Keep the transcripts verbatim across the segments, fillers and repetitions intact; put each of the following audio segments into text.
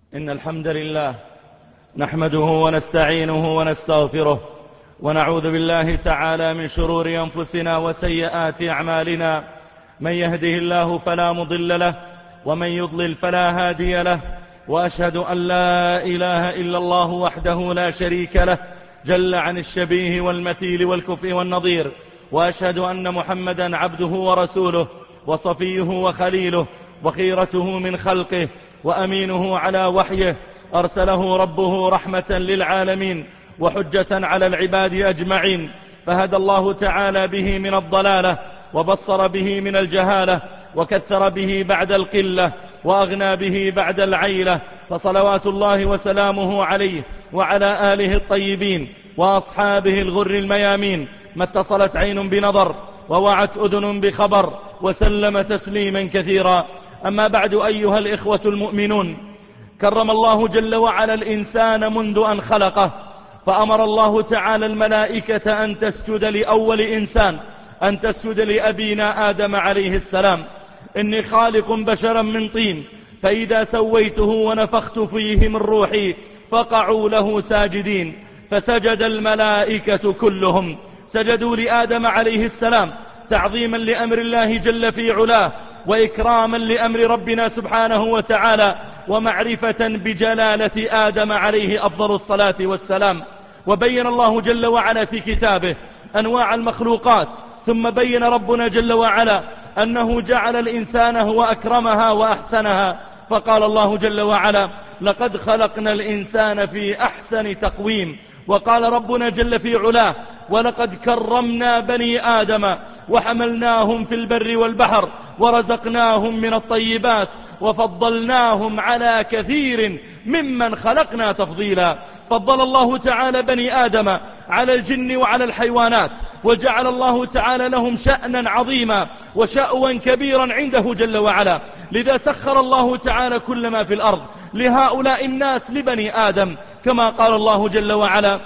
إن الحمد لله نحمده ونستعينه ونستغفره ونعوذ بالله تعالى من شرور أنفسنا وسيئات أعمالنا. من يهده الله فلا مضل له ومن يضلل فلا هادي له، وأشهد أن لا إله إلا الله وحده لا شريك له جل عن الشبيه والمثيل والكفء والنظير، وأشهد أن محمدا عبده ورسوله وصفيه وخليله وخيرته من خلقه وأمينه على وحيه، أرسله ربه رحمة للعالمين وحجة على العباد أجمعين، فهدى الله تعالى به من الضلالة وبصر به من الجهالة وكثر به بعد القلة وأغنى به بعد العيلة، فصلوات الله وسلامه عليه وعلى آله الطيبين وأصحابه الغر الميامين، ما اتصلت عين بنظر ووعت أذن بخبر، وسلم تسليما كثيرا. أما بعد، أيها الإخوة المؤمنون، كرم الله جل وعلا الإنسان منذ أن خلقه، فأمر الله تعالى الملائكة أن تسجد لأول إنسان، أن تسجد لأبينا آدم عليه السلام. إني خالق بشرا من طين، فإذا سويته ونفخت فيه من روحي فقعوا له ساجدين. فسجد الملائكة كلهم، سجدوا لآدم عليه السلام تعظيما لأمر الله جل في علاه، وإكراما لأمر ربنا سبحانه وتعالى، ومعرفة بجلالة آدم عليه أفضل الصلاة والسلام. وبين الله جل وعلا في كتابه أنواع المخلوقات، ثم بين ربنا جل وعلا أنه جعل الإنسان هو أكرمها وأحسنها، فقال الله جل وعلا: لقد خلقنا الإنسان في أحسن تقويم. وقال ربنا جل في علاه: ولقد كرمنا بني آدم وحملناهم في البر والبحر ورزقناهم من الطيبات وفضلناهم على كثير ممن خلقنا تفضيلا. فضل الله تعالى بني آدم على الجن وعلى الحيوانات، وجعل الله تعالى لهم شأنا عظيما وشأوا كبيرا عنده جل وعلا. لذا سخر الله تعالى كل ما في الأرض لهؤلاء الناس لبني آدم، كما قال الله جل وعلا: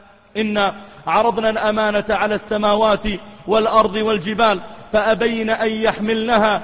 إن عرضنا الأمانة على السماوات والأرض والجبال فأبين أن يحملنها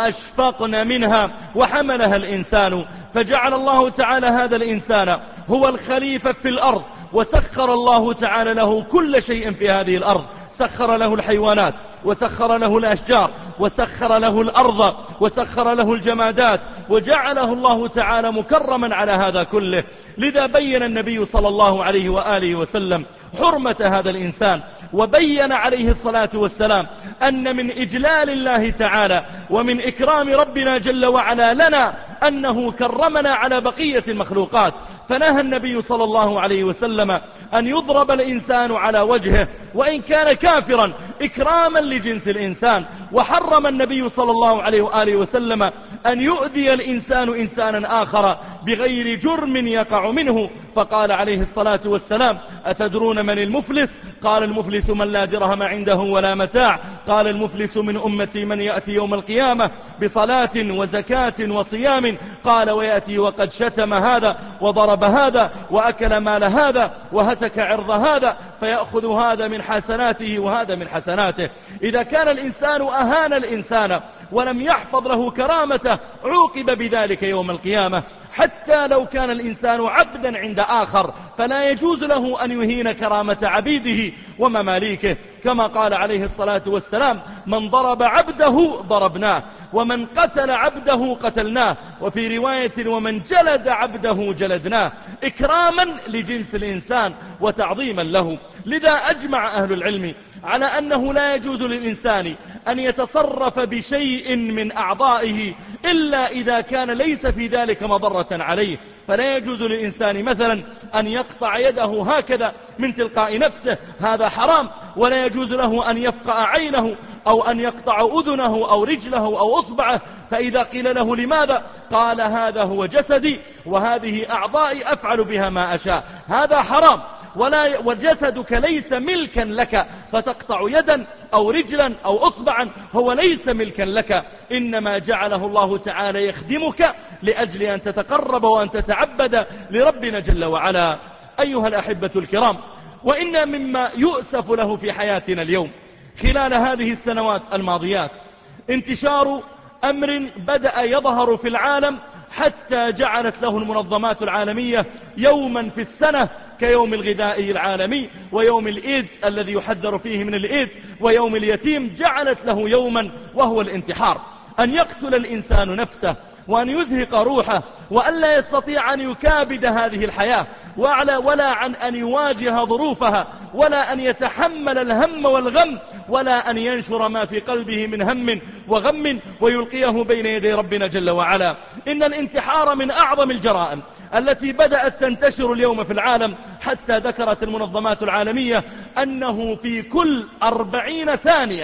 وأشفقن منها وحملها الإنسان. فجعل الله تعالى هذا الإنسان هو الخليفة في الأرض، وسخر الله تعالى له كل شيء في هذه الأرض. سخر له الحيوانات، وسخر له الأشجار، وسخر له الأرض، وسخر له الجمادات، وجعله الله تعالى مكرما على هذا كله. لذا بين النبي صلى الله عليه وآله وسلم حرمة هذا الإنسان، وبين عليه الصلاة والسلام أن من إجلال الله تعالى ومن إكرام ربنا جل وعلا لنا أنه كرمنا على بقية المخلوقات. فنهى النبي صلى الله عليه وسلم أن يضرب الإنسان على وجهه وإن كان كافرا، إكراما لجنس الإنسان. وحرم النبي صلى الله عليه وآله وسلم أن يؤذي الإنسان إنسانا آخر بغير جرم يقع منه، فقال عليه الصلاة والسلام: أتدرون من المفلس؟ قال: المفلس من لا درهم عنده ولا متاع. قال: المفلس من أمتي من يأتي يوم القيامة بصلاة وزكاة وصيام. قال: ويأتي وقد شتم هذا وضرب هذا وأكل مال هذا وهتك عرض هذا، فيأخذ هذا من حسناته وهذا من حسناته. إذا كان الإنسان أهان الإنسان ولم يحفظ له كرامته، عوقب بذلك يوم القيامة. حتى لو كان الإنسان عبدا عند آخر، فلا يجوز له أن يهين كرامة عبيده ومماليكه، كما قال عليه الصلاة والسلام: من ضرب عبده ضربناه، ومن قتل عبده قتلناه، وفي رواية: ومن جلد عبده جلدناه، إكراما لجنس الإنسان وتعظيما له. لذا أجمع أهل العلم على أنه لا يجوز للإنسان أن يتصرف بشيء من أعضائه إلا إذا كان ليس في ذلك مضرة عليه. فلا يجوز للإنسان مثلا أن يقطع يده هكذا من تلقاء نفسه، هذا حرام. ولا يجوز له أن يفقع عينه أو أن يقطع أذنه أو رجله أو أصبعه، فإذا قيل له لماذا؟ قال: هذا هو جسدي وهذه أعضائي أفعل بها ما أشاء. هذا حرام. ولا وجسدك ليس ملكا لك فتقطع يدا أو رجلا أو أصبعا، هو ليس ملكا لك، إنما جعله الله تعالى يخدمك لأجل أن تتقرب وأن تتعبد لربنا جل وعلا. أيها الأحبة الكرام، وإن مما يؤسف له في حياتنا اليوم خلال هذه السنوات الماضيات انتشار أمر بدأ يظهر في العالم حتى جعلت له المنظمات العالمية يوما في السنة كيوم الغذائي العالمي ويوم الإيدز الذي يحذر فيه من الإيدز ويوم اليتيم، جعلت له يوما وهو الانتحار، أن يقتل الإنسان نفسه وأن يزهق روحه وأن لا يستطيع أن يكابد هذه الحياة ولا عن أن يواجه ظروفها ولا أن يتحمل الهم والغم ولا أن ينشر ما في قلبه من هم وغم ويلقيه بين يدي ربنا جل وعلا. إن الانتحار من أعظم الجرائم التي بدأت تنتشر اليوم في العالم، حتى ذكرت المنظمات العالمية أنه في كل أربعين ثانية،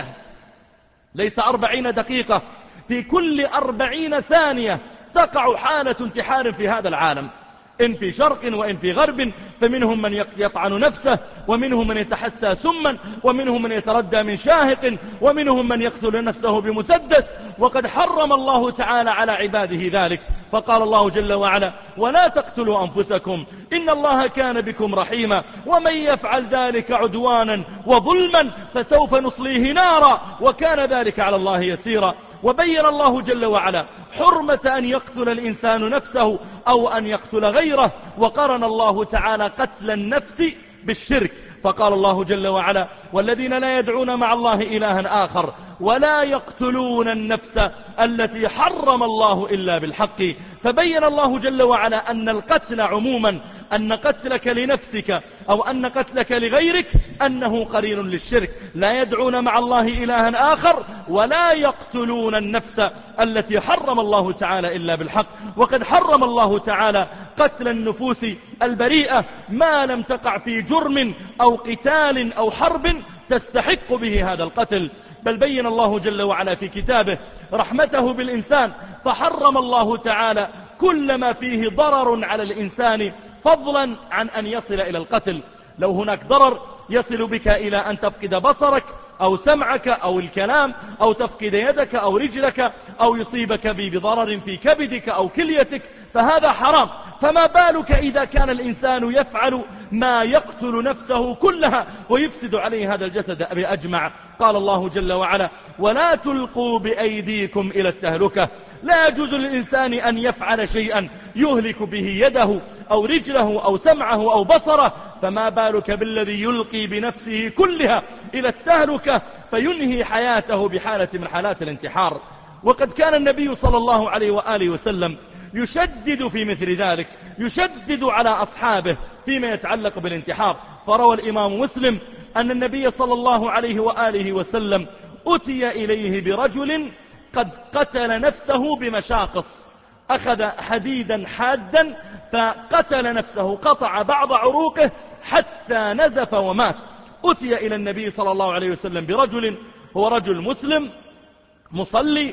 ليس أربعين دقيقة، في كل أربعين ثانية تقع حالة انتحار في هذا العالم، إن في شرق وإن في غرب، فمنهم من يطعن نفسه ومنهم من يتحسى سما ومنهم من يتردى من شاهق ومنهم من يقتل نفسه بمسدس. وقد حرم الله تعالى على عباده ذلك، فقال الله جل وعلا: ولا تقتلوا أنفسكم إن الله كان بكم رحيما ومن يفعل ذلك عدوانا وظلما فسوف نصليه نارا وكان ذلك على الله يسيرا. وبين الله جل وعلا حرمة أن يقتل الإنسان نفسه أو أن يقتل غيره، وقرن الله تعالى قتل النفس بالشرك، فقال الله جل وعلا: والذين لا يدعون مع الله إلها آخر ولا يقتلون النفس التي حرم الله إلا بالحق. فبين الله جل وعلا أن القتل عموما، أن قتلك لنفسك أو أن قتلك لغيرك أنه قرين للشرك، لا يدعون مع الله إلها آخر ولا يقتلون النفس التي حرم الله تعالى إلا بالحق. وقد حرم الله تعالى قتل النفوس البريئة ما لم تقع في جرم أو قتال أو حرب تستحق به هذا القتل. بل بين الله جل وعلا في كتابه رحمته بالإنسان، فحرم الله تعالى كل ما فيه ضرر على الإنسان فضلا عن أن يصل إلى القتل. لو هناك ضرر يصل بك إلى أن تفقد بصرك أو سمعك أو الكلام أو تفقد يدك أو رجلك أو يصيبك بضرر في كبدك أو كليتك، فهذا حرام. فما بالك إذا كان الإنسان يفعل ما يقتل نفسه كلها ويفسد عليه هذا الجسد بأجمع. قال الله جل وعلا: ولا تلقوا بأيديكم إلى التهلكة. لا يجوز للإنسان أن يفعل شيئا يهلك به يده أو رجله أو سمعه أو بصره، فما بالك بالذي يلقي بنفسه كلها إلى التهلكة فينهي حياته بحالة من حالات الانتحار. وقد كان النبي صلى الله عليه وآله وسلم يشدد في مثل ذلك، يشدد على أصحابه فيما يتعلق بالانتحار. فروى الإمام مسلم أن النبي صلى الله عليه وآله وسلم أتي إليه برجل قد قتل نفسه بمشاقص، أخذ حديدا حادا فقتل نفسه، قطع بعض عروقه حتى نزف ومات. أتي إلى النبي صلى الله عليه وسلم برجل هو رجل مسلم مصلي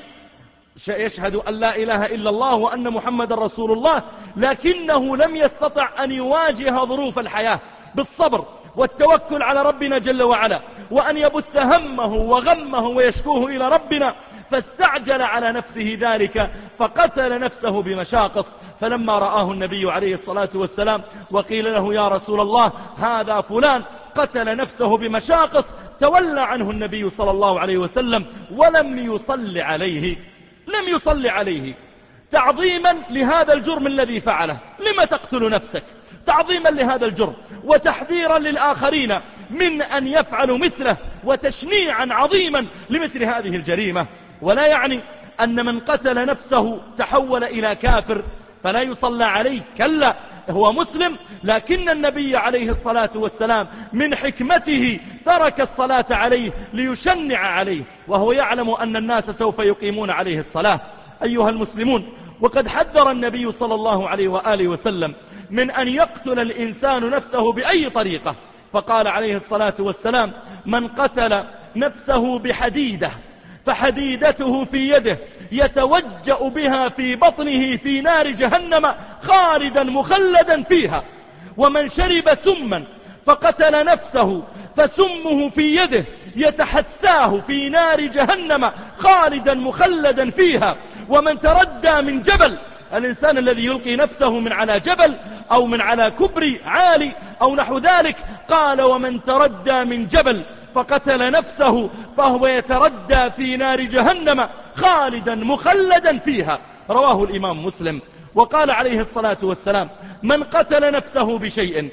يشهد أن لا إله إلا الله وأن محمد رسول الله، لكنه لم يستطع أن يواجه ظروف الحياة بالصبر والتوكل على ربنا جل وعلا، وأن يبث همه وغمه ويشكوه إلى ربنا، فاستعجل على نفسه ذلك فقتل نفسه بمشاقص. فلما رآه النبي عليه الصلاة والسلام وقيل له: يا رسول الله هذا فلان قتل نفسه بمشاقص، تولى عنه النبي صلى الله عليه وسلم ولم يصل عليه، لم يصل عليه تعظيما لهذا الجرم الذي فعله. لما تقتل نفسك؟ تعظيما لهذا الجرم وتحذيرا للآخرين من أن يفعلوا مثله وتشنيعا عظيما لمثل هذه الجريمة. ولا يعني أن من قتل نفسه تحول إلى كافر فلا يصلى عليه، كلا، هو مسلم، لكن النبي عليه الصلاة والسلام من حكمته ترك الصلاة عليه ليشنع عليه وهو يعلم أن الناس سوف يقيمون عليه الصلاة. أيها المسلمون، وقد حذر النبي صلى الله عليه وآله وسلم من أن يقتل الإنسان نفسه بأي طريقة، فقال عليه الصلاة والسلام: من قتل نفسه بحديدة فحديدته في يده يتوجأ بها في بطنه في نار جهنم خالدا مخلدا فيها، ومن شرب سما فقتل نفسه فسمه في يده يتحساه في نار جهنم خالدا مخلدا فيها، ومن تردى من جبل، الإنسان الذي يلقي نفسه من على جبل أو من على كبري عالي أو نحو ذلك، قال: ومن تردى من جبل فقتل نفسه فهو يتردى في نار جهنم خالدا مخلدا فيها. رواه الإمام مسلم. وقال عليه الصلاة والسلام: من قتل نفسه بشيء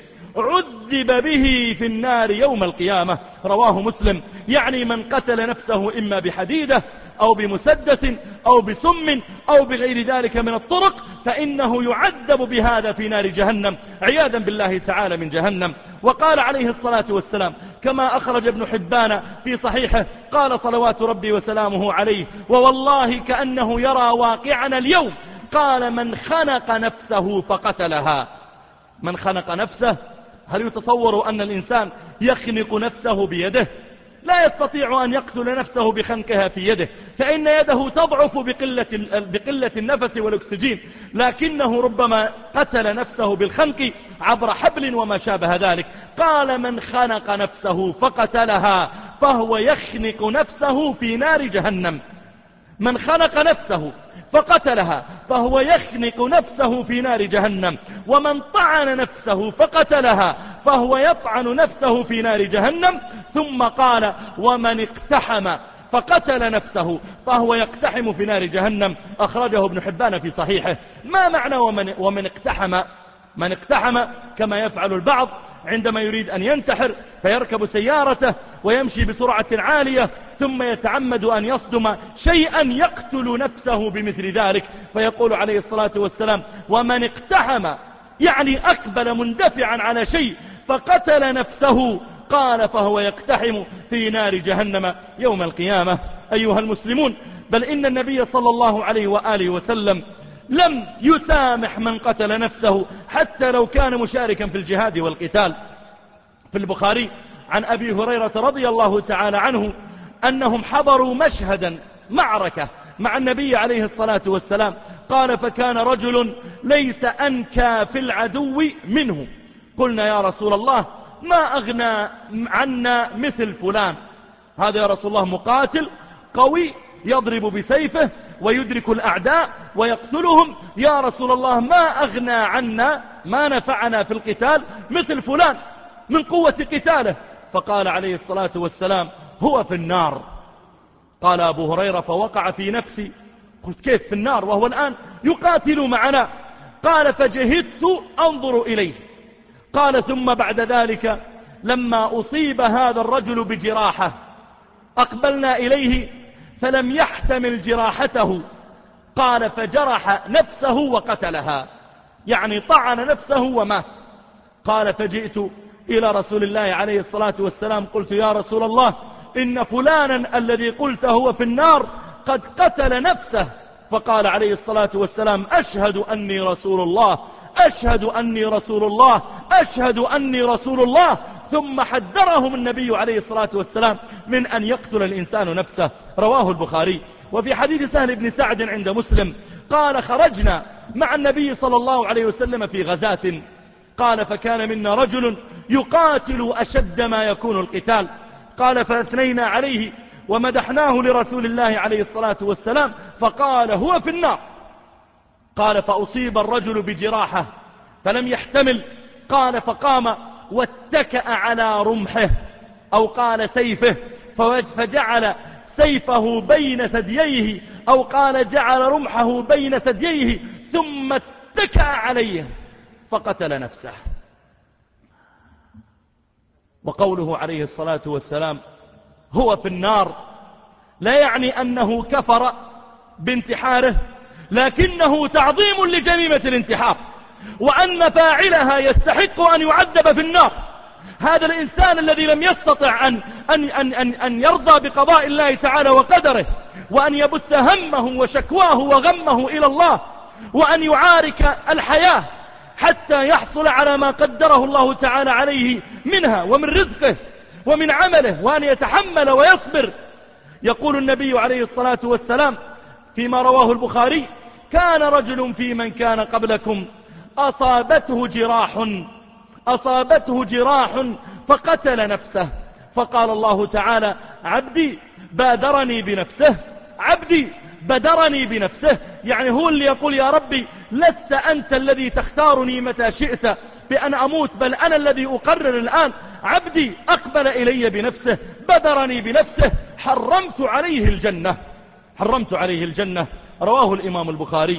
عذب به في النار يوم القيامة. رواه مسلم. يعني من قتل نفسه إما بحديدة أو بمسدس أو بسم أو بغير ذلك من الطرق فإنه يعذب بهذا في نار جهنم عياذا بالله تعالى من جهنم. وقال عليه الصلاة والسلام كما أخرج ابن حبان في صحيحه قال صلوات ربي وسلامه عليه: ووالله كأنه يرى واقعنا اليوم، قال: من خنق نفسه فقتلها. من خنق نفسه، هل يتصور أن الإنسان يخنق نفسه بيده؟ لا يستطيع أن يقتل نفسه بخنقها في يده، فإن يده تضعف بقلة, بقلة النفس والأكسجين، لكنه ربما قتل نفسه بالخنق عبر حبل وما شابه ذلك. قال: من خنق نفسه فقتلها فهو يخنق نفسه في نار جهنم. من خنق نفسه فقتلها فهو يخنق نفسه في نار جهنم. ومن طعن نفسه فقتلها فهو يطعن نفسه في نار جهنم. ثم قال: ومن اقتحم فقتل نفسه فهو يقتحم في نار جهنم. أخرجه ابن حبان في صحيحه. ما معنى ومن, ومن اقتحم؟ من اقتحم كما يفعل البعض عندما يريد أن ينتحر فيركب سيارته ويمشي بسرعة عالية ثم يتعمد أن يصدم شيئا يقتل نفسه بمثل ذلك، فيقول عليه الصلاة والسلام: ومن اقتحم، يعني أقبل مندفعا على شيء فقتل نفسه، قال: فهو يقتحم في نار جهنم يوم القيامة. أيها المسلمون، بل إن النبي صلى الله عليه وآله وسلم لم يسامح من قتل نفسه حتى لو كان مشاركا في الجهاد والقتال. في البخاري عن أبي هريرة رضي الله تعالى عنه أنهم حضروا مشهدا معركة مع النبي عليه الصلاة والسلام. قال: فكان رجل ليس أنكى في العدو منه. قلنا: يا رسول الله، ما أغنى عنا مثل فلان. هذا يا رسول الله مقاتل قوي يضرب بسيفه ويدرك الأعداء ويقتلهم، يا رسول الله ما أغنى عنا، ما نفعنا في القتال مثل فلان من قوة قتاله. فقال عليه الصلاة والسلام: هو في النار. قال أبو هريرة: فوقع في نفسي، قلت: كيف في النار وهو الآن يقاتل معنا؟ قال: فجهدت أنظر إليه. قال: ثم بعد ذلك لما أصيب هذا الرجل بجراحة أقبلنا إليه فلم يحتمل جراحته. قال: فجرح نفسه وقتلها، يعني طعن نفسه ومات. قال: فجئت إلى رسول الله عليه الصلاة والسلام قلت: يا رسول الله، إن فلانا الذي قلت هو في النار قد قتل نفسه. فقال عليه الصلاة والسلام: أشهد أني رسول الله، أشهد أني رسول الله، أشهد أني رسول الله. ثم حذرهم النبي عليه الصلاة والسلام من أن يقتل الإنسان نفسه. رواه البخاري. وفي حديث سهل بن سعد عند مسلم قال: خرجنا مع النبي صلى الله عليه وسلم في غزاة. قال: فكان منا رجل يقاتل أشد ما يكون القتال. قال: فأثنينا عليه ومدحناه لرسول الله عليه الصلاة والسلام فقال: هو في النار. قال: فأصيب الرجل بجراحة فلم يحتمل. قال: فقام واتكأ على رمحه أو قال سيفه، فجعل سيفه بين ثدييه، أو قال جعل رمحه بين ثدييه ثم اتكأ عليه فقتل نفسه. وقوله عليه الصلاة والسلام: هو في النار، لا يعني أنه كفر بانتحاره، لكنه تعظيم لجريمة الانتحار، وأن فاعلها يستحق أن يعذب في النار. هذا الإنسان الذي لم يستطع أن, أن, أن, أن, أن يرضى بقضاء الله تعالى وقدره، وأن يبث همه وشكواه وغمه إلى الله، وأن يعارك الحياة حتى يحصل على ما قدره الله تعالى عليه منها ومن رزقه ومن عمله، وأن يتحمل ويصبر. يقول النبي عليه الصلاة والسلام فيما رواه البخاري: كان رجل في من كان قبلكم أصابته جراح أصابته جراح فقتل نفسه، فقال الله تعالى: عبدي بادرني بنفسه، عبدي بدرني بنفسه. يعني هو اللي يقول: يا ربي، لست أنت الذي تختارني متى شئت بأن أموت، بل أنا الذي أقرر الآن. عبدي أقبل إلي بنفسه، بدرني بنفسه، حرمت عليه الجنة، حرمت عليه الجنة. رواه الإمام البخاري.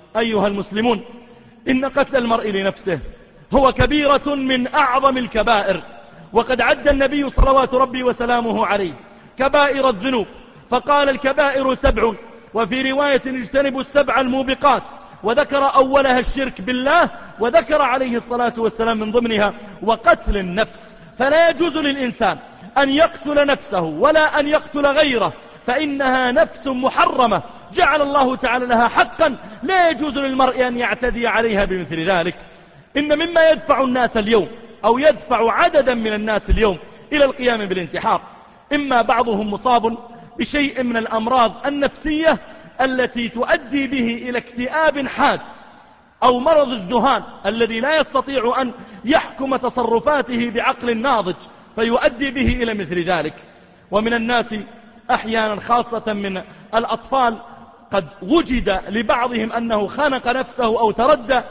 أيها المسلمون، إن قتل المرء لنفسه هو كبيرة من أعظم الكبائر، وقد عد النبي صلوات ربي وسلامه عليه كبائر الذنوب، فقال الكبائر سبع، وفي رواية اجتنبوا السبع الموبقات، وذكر أولها الشرك بالله، وذكر عليه الصلاة والسلام من ضمنها وقتل النفس. فلا يجوز للإنسان أن يقتل نفسه ولا أن يقتل غيره، فإنها نفس محرمة جعل الله تعالى لها حقا، لا يجوز للمرء أن يعتدي عليها بمثل ذلك. إن مما يدفع الناس اليوم أو يدفع عددا من الناس اليوم إلى القيام بالانتحار، إما بعضهم مصاب بشيء من الأمراض النفسية التي تؤدي به إلى اكتئاب حاد، أو مرض الذهان الذي لا يستطيع أن يحكم تصرفاته بعقل ناضج فيؤدي به إلى مثل ذلك. ومن الناس أحيانا خاصة من الأطفال قد وجد لبعضهم أنه خنق نفسه أو تردى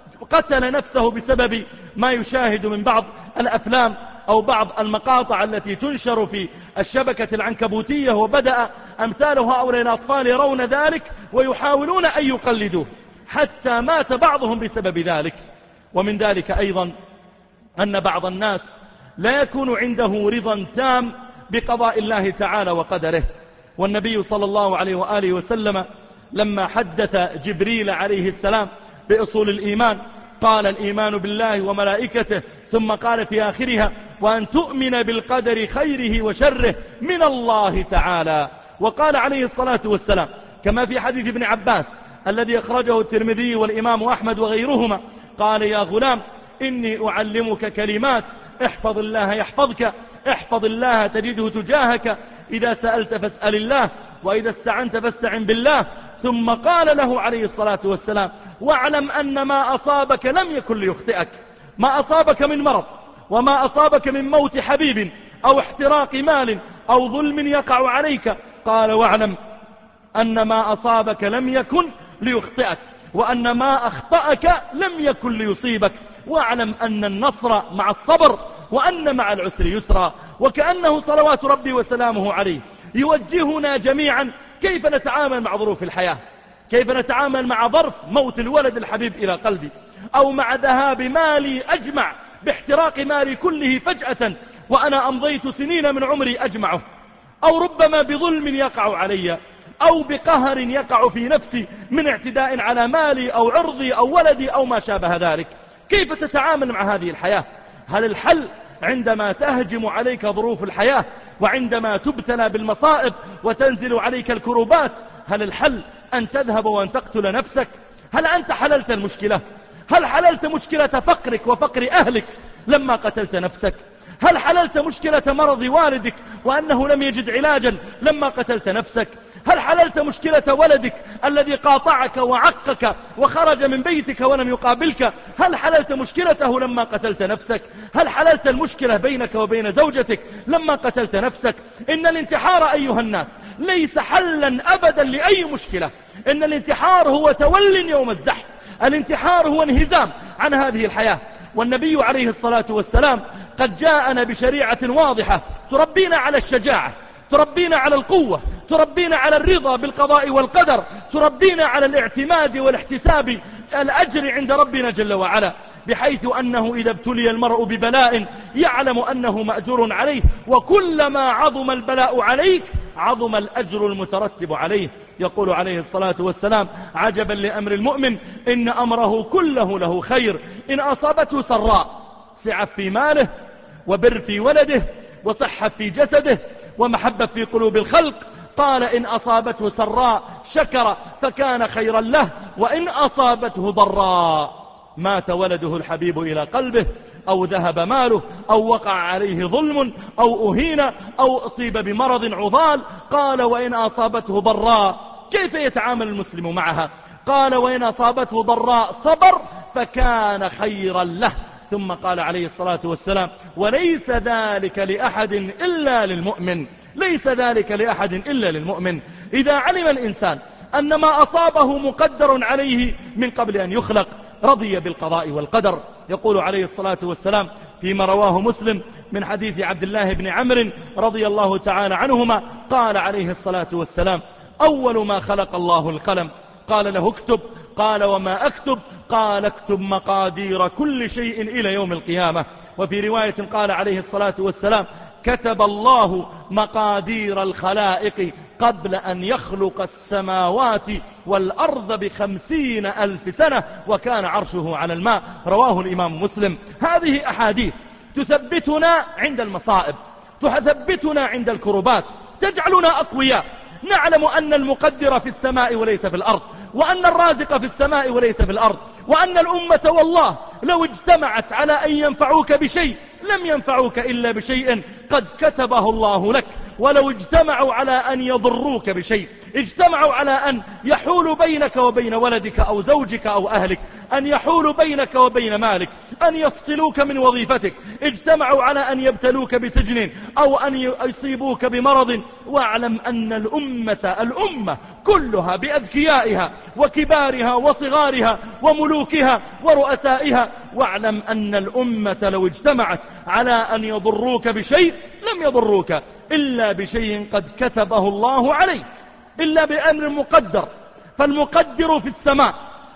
قتل نفسه بسبب ما يشاهد من بعض الأفلام أو بعض المقاطع التي تنشر في الشبكة العنكبوتية، وبدأ أمثال هؤلاء الأطفال يرون ذلك ويحاولون أن يقلدوه حتى مات بعضهم بسبب ذلك. ومن ذلك أيضا أن بعض الناس لا يكون عنده رضا تام بقضاء الله تعالى وقدره. والنبي صلى الله عليه وآله وسلم لما حدث جبريل عليه السلام بأصول الإيمان قال الإيمان بالله وملائكته، ثم قال في آخرها وأن تؤمن بالقدر خيره وشره من الله تعالى. وقال عليه الصلاة والسلام كما في حديث ابن عباس الذي أخرجه الترمذي والإمام أحمد وغيرهما، قال يا غلام إني أعلمك كلمات احفظ الله يحفظك، احفظ الله تجده تجاهك، إذا سألت فاسأل الله، وإذا استعنت فاستعن بالله. ثم قال له عليه الصلاة والسلام واعلم أن ما أصابك لم يكن ليخطئك، ما أصابك من مرض وما أصابك من موت حبيب أو احتراق مال أو ظلم يقع عليك، قال واعلم أن ما أصابك لم يكن ليخطئك، وأن ما أخطأك لم يكن ليصيبك، واعلم أن النصر مع الصبر وأن مع العسر يسرا. وكأنه صلوات ربي وسلامه عليه يوجهنا جميعا كيف نتعامل مع ظروف الحياة، كيف نتعامل مع ظرف موت الولد الحبيب إلى قلبي، أو مع ذهاب مالي أجمع باحتراق مالي كله فجأة وأنا أمضيت سنين من عمري أجمعه، أو ربما بظلم يقع علي، أو بقهر يقع في نفسي من اعتداء على مالي أو عرضي أو ولدي أو ما شابه ذلك. كيف تتعامل مع هذه الحياة؟ هل الحل عندما تهجم عليك ظروف الحياة وعندما تبتلى بالمصائب وتنزل عليك الكروبات، هل الحل أن تذهب وأن تقتل نفسك؟ هل أنت حللت المشكلة؟ هل حللت مشكلة فقرك وفقر أهلك لما قتلت نفسك؟ هل حللت مشكلة مرض والدك وأنه لم يجد علاجا لما قتلت نفسك؟ هل حللت مشكلة ولدك الذي قاطعك وعقك وخرج من بيتك ولم يقابلك؟ هل حللت مشكلته لما قتلت نفسك؟ هل حللت المشكلة بينك وبين زوجتك لما قتلت نفسك؟ إن الانتحار أيها الناس ليس حلا أبدا لأي مشكلة، إن الانتحار هو تول يوم الزحف، الانتحار هو انهزام عن هذه الحياة. والنبي عليه الصلاة والسلام قد جاءنا بشريعة واضحة تربينا على الشجاعة، تربينا على القوة، تربينا على الرضا بالقضاء والقدر، تربينا على الاعتماد والاحتساب الأجر عند ربنا جل وعلا، بحيث أنه إذا ابتلي المرء ببلاء يعلم أنه مأجور عليه، وكلما عظم البلاء عليك عظم الأجر المترتب عليه. يقول عليه الصلاة والسلام عجبا لأمر المؤمن إن أمره كله له خير، إن أصابته سراء سعف في ماله وبر في ولده وصحة في جسده ومحبة في قلوب الخلق، قال إن أصابته سراء شكر فكان خيرا له، وإن أصابته ضراء مات ولده الحبيب إلى قلبه، أو ذهب ماله، أو وقع عليه ظلم، أو أهين، أو أصيب بمرض عضال، قال وإن أصابته ضراء كيف يتعامل المسلم معها؟ قال وإن أصابته ضراء صبر فكان خيرا له. ثم قال عليه الصلاة والسلام وليس ذلك لأحد إلا للمؤمن، ليس ذلك لأحد إلا للمؤمن. إذا علم الإنسان أن ما أصابه مقدر عليه من قبل أن يخلق رضي بالقضاء والقدر. يقول عليه الصلاة والسلام فيما رواه مسلم من حديث عبد الله بن عمرو رضي الله تعالى عنهما قال عليه الصلاة والسلام أول ما خلق الله القلم، قال له اكتب. قال وما أكتب؟ قال اكتب مقادير كل شيء إلى يوم القيامة. وفي رواية قال عليه الصلاة والسلام كتب الله مقادير الخلائق قبل أن يخلق السماوات والأرض بخمسين ألف سنة وكان عرشه على الماء. رواه الإمام مسلم. هذه أحاديث تثبتنا عند المصائب، تثبتنا عند الكربات، تجعلنا أقوياء. نعلم أن المقدر في السماء وليس في الأرض، وأن الرازق في السماء وليس في الأرض، وأن الأمة والله لو اجتمعت على أن ينفعوك بشيء لم ينفعوك إلا بشيء قد كتبه الله لك. ولو اجتمعوا على أن يضروك بشيء، اجتمعوا على أن يحولوا بينك وبين ولدك أو زوجك أو أهلك، أن يحولوا بينك وبين مالك، أن يفصلوك من وظيفتك، اجتمعوا على أن يبتلوك بسجن أو أن يصيبوك بمرض، واعلم أن الأمة الأمة كلها بأذكيائها وكبارها وصغارها وملوكها ورؤسائها، واعلم أن الأمة لو اجتمعت على أن يضروك بشيء لم يضروك إلا بشيء قد كتبه الله عليك، إلا بأمر مقدر. فالمقدر في السماء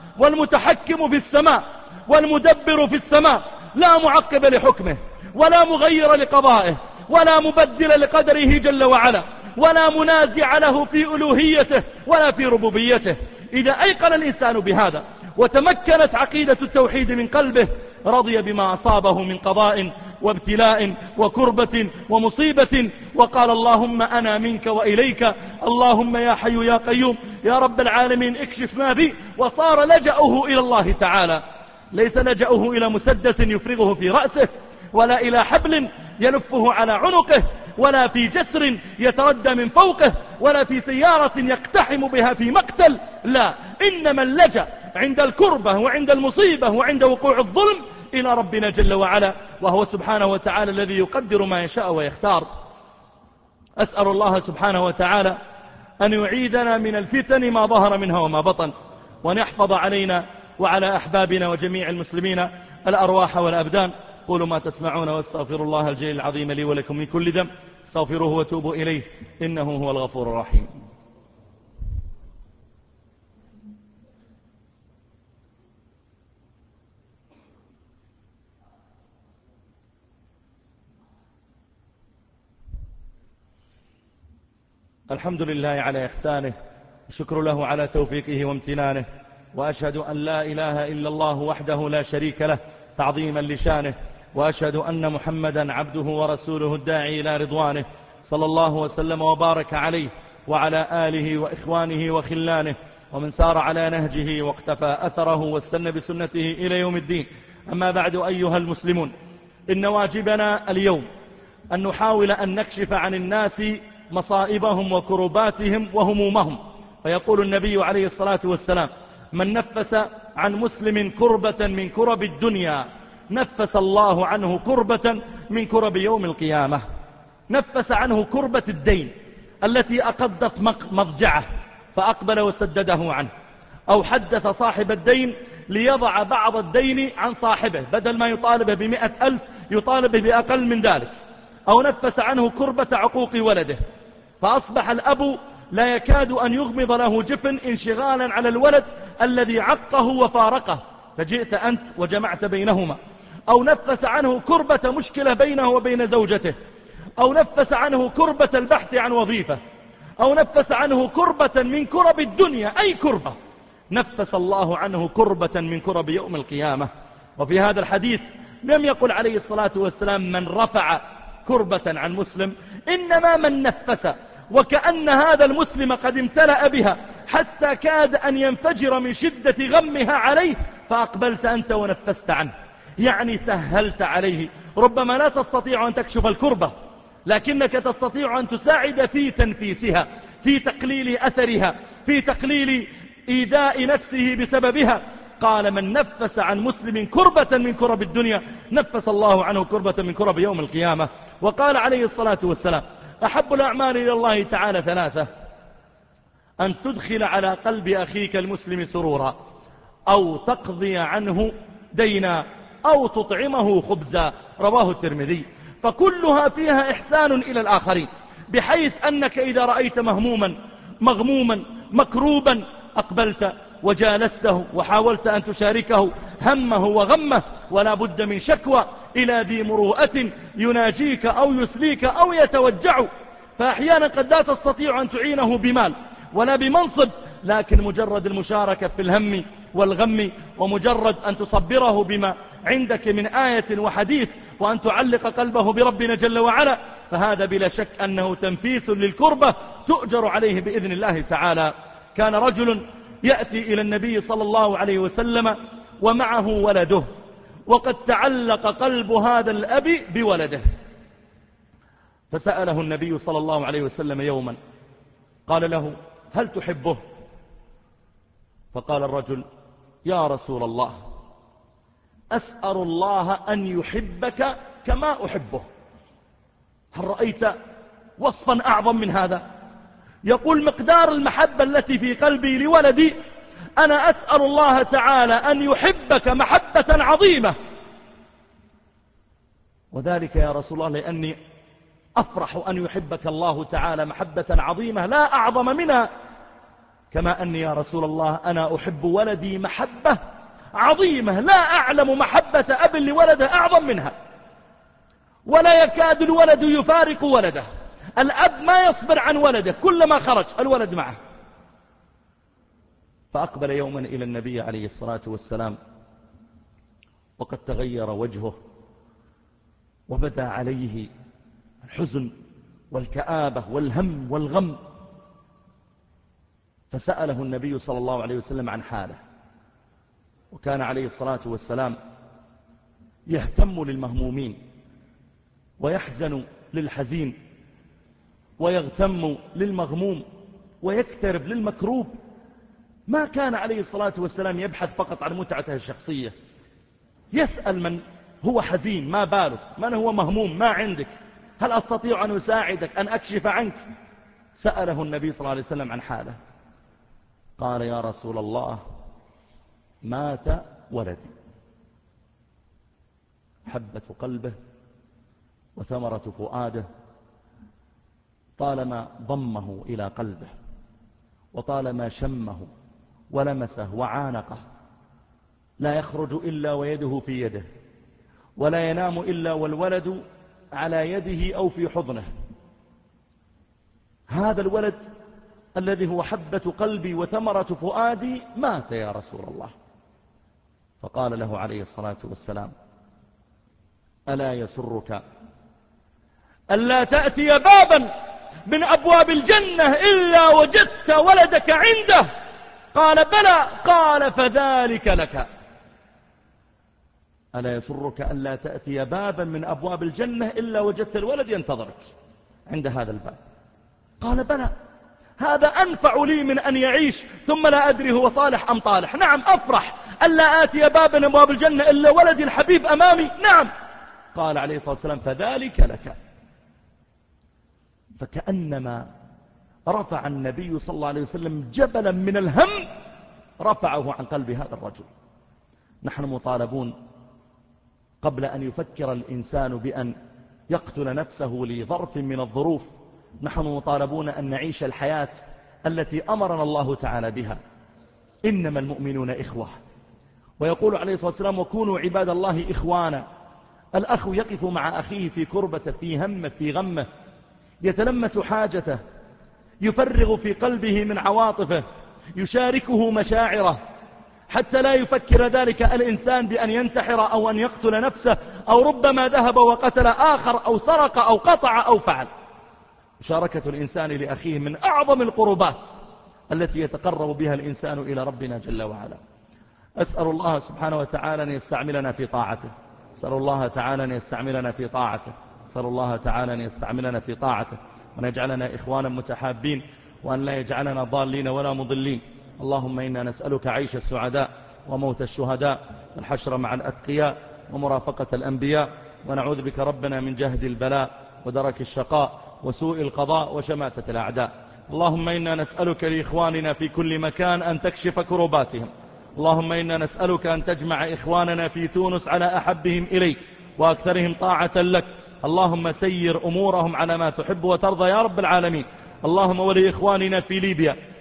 والمتحكم في السماء والمدبر في السماء لا معقب لحكمه ولا مغير لقضائه ولا مبدل لقدره جل وعلا ولا منازع له في ألوهيته ولا في ربوبيته. إذا أيقن الإنسان بهذا وتمكنت عقيدة التوحيد من قلبه رضي بما أصابه من قضاء وابتلاء وكربة ومصيبة وقال اللهم أنا منك وإليك، اللهم يا حي يا قيوم يا رب العالمين اكشف ما بي. وصار لجأه إلى الله تعالى، ليس لجأه إلى مسدس يفرغه في رأسه، ولا إلى حبل يلفه على عنقه، ولا في جسر يتردى من فوقه، ولا في سيارة يقتحم بها في مقتل. لا، إنما اللجأ عند الكربة وعند المصيبة وعند وقوع الظلم إلى ربنا جل وعلا، وهو سبحانه وتعالى الذي يقدر ما يشاء ويختار. أسأل الله سبحانه وتعالى أن يعيدنا من الفتن ما ظهر منها وما بطن، وأن يحفظ علينا وعلى أحبابنا وجميع المسلمين الأرواح والأبدان. قولوا ما تسمعون واستغفر الله الجليل العظيم لي ولكم من كل ذنب، استغفروه وتوبوا إليه إنه هو الغفور الرحيم. الحمد لله على إحسانه، الشكر له على توفيقه وامتنانه، وأشهد أن لا إله إلا الله وحده لا شريك له تعظيما لشانه، وأشهد أن محمدا عبده ورسوله الداعي إلى رضوانه، صلى الله وسلم وبارك عليه وعلى آله وإخوانه وخلانه ومن سار على نهجه واقتفى أثره واستنى بسنته إلى يوم الدين. أما بعد أيها المسلمون، إن واجبنا اليوم أن نحاول أن نكشف عن الناس مصائبهم وكرباتهم وهمومهم. فيقول النبي عليه الصلاة والسلام من نفس عن مسلم كربة من كرب الدنيا نفس الله عنه كربة من كرب يوم القيامة. نفس عنه كربة الدين التي أقضت مضجعه فأقبل وسدده عنه، أو حدث صاحب الدين ليضع بعض الدين عن صاحبه، بدل ما يطالبه بمئة ألف يطالبه بأقل من ذلك، أو نفس عنه كربة عقوق ولده فأصبح الأب لا يكاد أن يغمض له جفن انشغالا على الولد الذي عقه وفارقه، فجئت أنت وجمعت بينهما. أو نفس عنه كربة مشكلة بينه وبين زوجته، أو نفس عنه كربة البحث عن وظيفة، أو نفس عنه كربة من كرب الدنيا، أي كربة نفس الله عنه كربة من كرب يوم القيامة. وفي هذا الحديث لم يقل عليه الصلاة والسلام من رفع كربة عن مسلم، إنما من نفس، وكأن هذا المسلم قد امتلأ بها حتى كاد أن ينفجر من شدة غمها عليه، فأقبلت أنت ونفست عنه، يعني سهلت عليه. ربما لا تستطيع أن تكشف الكربة، لكنك تستطيع أن تساعد في تنفيسها، في تقليل أثرها، في تقليل إيذاء نفسه بسببها. قال من نفس عن مسلم كربة من كرب الدنيا نفس الله عنه كربة من كرب يوم القيامة. وقال عليه الصلاة والسلام أحب الأعمال إلى الله تعالى ثلاثة: أن تدخل على قلب أخيك المسلم سرورا، أو تقضي عنه دينا، أو تطعمه خبزا. رواه الترمذي. فكلها فيها إحسان إلى الآخرين، بحيث أنك إذا رأيت مهموما مغموما مكروبا أقبلت وجالسته وحاولت أن تشاركه همه وغمه، ولا بد من شكوى إلى ذي مروءة يناجيك أو يسليك أو يتوجع. فأحيانا قد لا تستطيع أن تعينه بمال ولا بمنصب، لكن مجرد المشاركة في الهم والغم، ومجرد أن تصبره بما عندك من آية وحديث، وأن تعلق قلبه بربنا جل وعلا، فهذا بلا شك أنه تنفيس للكربة تؤجر عليه بإذن الله تعالى. كان رجل يأتي إلى النبي صلى الله عليه وسلم ومعه ولده، وقد تعلق قلب هذا الأب بولده، فسأله النبي صلى الله عليه وسلم يوما، قال له: هل تحبه؟ فقال الرجل: يا رسول الله، أسأل الله أن يحبك كما أحبه. هل رأيت وصفا أعظم من هذا؟ يقول: مقدار المحبة التي في قلبي لولدي، أنا أسأل الله تعالى أن يحبك محبة عظيمة. وذلك يا رسول الله لأني أفرح أن يحبك الله تعالى محبة عظيمة لا أعظم منها، كما أني يا رسول الله أنا أحب ولدي محبة عظيمة لا أعلم محبة أب لولده أعظم منها، ولا يكاد الولد يفارق ولده. الأب ما يصبر عن ولده، كلما خرج الولد معه. فأقبل يوما إلى النبي عليه الصلاة والسلام وقد تغير وجهه وبدا عليه الحزن والكآبة والهم والغم، فسأله النبي صلى الله عليه وسلم عن حاله. وكان عليه الصلاة والسلام يهتم للمهمومين ويحزن للحزين ويغتم للمغموم ويكترب للمكروب. ما كان عليه الصلاة والسلام يبحث فقط عن متعته الشخصية، يسأل من هو حزين ما بالك، من هو مهموم ما عندك، هل أستطيع أن أساعدك، أن أكشف عنك. سأله النبي صلى الله عليه وسلم عن حاله، قال: يا رسول الله، مات ولدي، حبة قلبه وثمرة فؤاده، طالما ضمه إلى قلبه وطالما شمه ولمسه وعانقه، لا يخرج إلا ويده في يده، ولا ينام إلا والولد على يده أو في حضنه. هذا الولد الذي هو حبة قلبي وثمرة فؤادي مات يا رسول الله. فقال له عليه الصلاة والسلام: ألا يسرك ألا تأتي بابا من أبواب الجنة إلا وجدت ولدك عنده؟ قال: بلى. قال: فذلك لك. ألا يسرك ألا تأتي بابا من أبواب الجنة إلا وجدت الولد ينتظرك عند هذا الباب؟ قال: بلى، هذا أنفع لي من أن يعيش ثم لا أدري هو صالح أم طالح. نعم، أفرح ألا آتي بابا من أبواب الجنة إلا ولدي الحبيب أمامي. نعم. قال عليه الصلاة والسلام: فذلك لك. فكأنما رفع النبي صلى الله عليه وسلم جبلا من الهم، رفعه عن قلب هذا الرجل. نحن مطالبون قبل أن يفكر الإنسان بأن يقتل نفسه لظرف من الظروف، نحن مطالبون أن نعيش الحياة التي أمرنا الله تعالى بها. إنما المؤمنون إخوة، ويقول عليه الصلاة والسلام: وكونوا عباد الله إخوانا. الأخ يقف مع أخيه في كربته، في همه، في غمه، يتلمس حاجته، يفرغ في قلبه من عواطفه، يشاركه مشاعره، حتى لا يفكر ذلك الإنسان بأن ينتحر أو أن يقتل نفسه، أو ربما ذهب وقتل آخر أو سرق أو قطع أو فعل. مشاركة الإنسان لأخيه من أعظم القربات التي يتقرب بها الإنسان إلى ربنا جل وعلا. أسأل الله سبحانه وتعالى أن يستعملنا في طاعته، أسأل الله تعالى أن يستعملنا في طاعته، أسأل الله تعالى أن يستعملنا في طاعته، وأن يجعلنا إخوانا متحابين، وأن لا يجعلنا ضالين ولا مضلين. اللهم إنا نسألك عيش السعداء وموت الشهداء والحشر مع الأتقياء ومرافقة الأنبياء، ونعوذ بك ربنا من جهد البلاء ودرك الشقاء وسوء القضاء وشماتة الأعداء. اللهم إنا نسألك لإخواننا في كل مكان أن تكشف كرباتهم. اللهم إنا نسألك أن تجمع إخواننا في تونس على أحبهم إليك وأكثرهم طاعة لك. اللهم سير أمورهم على ما تحب وترضى يا رب العالمين. اللهم ولي إخواننا في ليبيا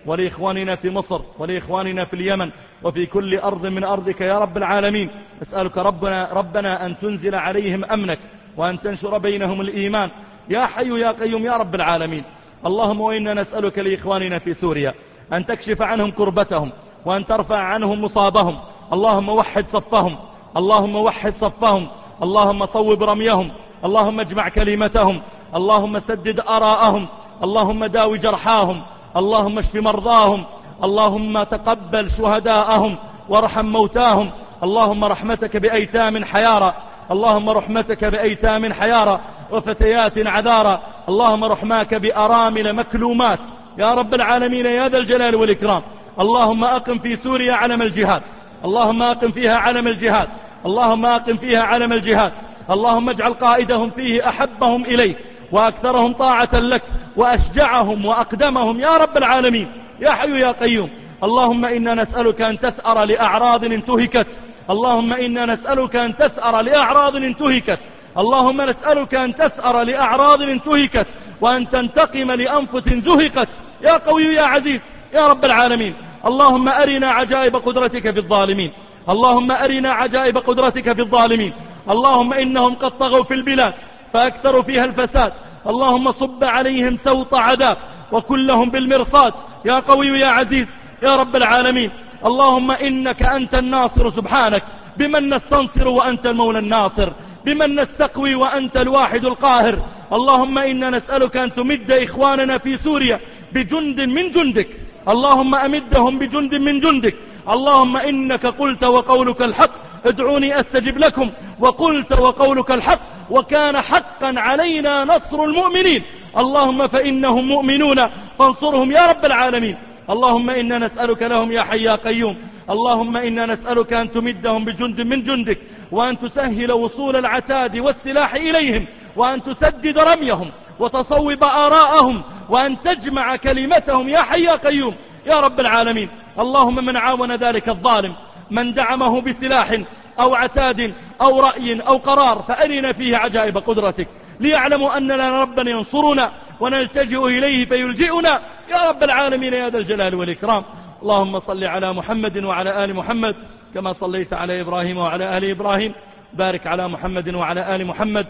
ولإخواننا في مصر ولإخواننا في اليمن وفي كل أرض من أرضك يا رب العالمين. أسألك ربنا, ربنا أن تنزل عليهم أمنك وأن تنشر بينهم الإيمان يا حي يا قيوم يا رب العالمين. اللهم وإنا نسألك لإخواننا في سوريا أن تكشف عنهم كربتهم وأن ترفع عنهم مصابهم. اللهم وحد صفهم، اللهم وحد صفهم، اللهم صوب رميهم، اللهم اجمع كلمتهم، اللهم سدد آراءهم، اللهم داوي جرحاهم، اللهم اشف مرضاهم، اللهم تقبل شهداءهم وارحم موتاهم. اللهم رحمتك بأيتام حيارى، اللهم رحمتك بأيتام حيارى وفتيات عذارى، اللهم رحماك بأرامل مكلومات يا رب العالمين يا ذا الجلال والإكرام. اللهم أقم في سوريا علم الجهاد، اللهم أقم فيها علم الجهاد، اللهم أقم فيها علم الجهاد. اللهم اجعل قائدهم فيه أحبهم إليك وأكثرهم طاعة لك وأشجعهم وأقدمهم يا رب العالمين يا حي يا قيوم. اللهم إنا نسألك أن تثأر لأعراض انتهكت، اللهم إنا نسألك أن تثأر لأعراض انتهكت، اللهم نسألك أن تثأر لأعراض انتهكت وأن تنتقم لأنفس زهقت يا قوي يا عزيز يا رب العالمين. اللهم أرنا عجائب قدرتك في الظالمين، اللهم أرنا عجائب قدرتك في الظالمين. اللهم إنهم قد طغوا في البلاد فأكثروا فيها الفساد، اللهم صب عليهم سوط عذاب وكلهم بالمرصاد يا قوي يا عزيز يا رب العالمين. اللهم إنك أنت الناصر سبحانك، بمن نستنصر وأنت المولى الناصر، بمن نستقوي وأنت الواحد القاهر. اللهم إنا نسألك أن تمد إخواننا في سوريا بجند من جندك، اللهم أمدهم بجند من جندك. اللهم إنك قلت وقولك الحق ادعوني أستجب لكم، وقلت وقولك الحق وكان حقا علينا نصر المؤمنين. اللهم فإنهم مؤمنون فانصرهم يا رب العالمين. اللهم إنا نسألك لهم يا حي يا قيوم. اللهم إنا نسألك أن تمدهم بجند من جندك وأن تسهل وصول العتاد والسلاح إليهم وأن تسدد رميهم وتصوب آراءهم وأن تجمع كلمتهم يا حي يا قيوم يا رب العالمين. اللهم من عاون ذلك الظالم من دعمه بسلاح أو عتاد أو رأي أو قرار فأرنا فيه عجائب قدرتك ليعلموا أن لنا ربا ينصرنا ونلتجئ إليه فيلجئنا يا رب العالمين يا ذا الجلال والإكرام. اللهم صل على محمد وعلى آل محمد كما صليت على إبراهيم وعلى آل إبراهيم. بارك على محمد وعلى آل محمد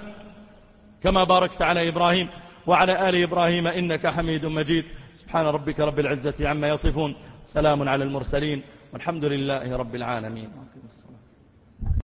كما باركت على إبراهيم وعلى آل إبراهيم إنك حميد مجيد. سبحان ربك رب العزة عما يصفون، سلام على المرسلين والحمد لله رب العالمين.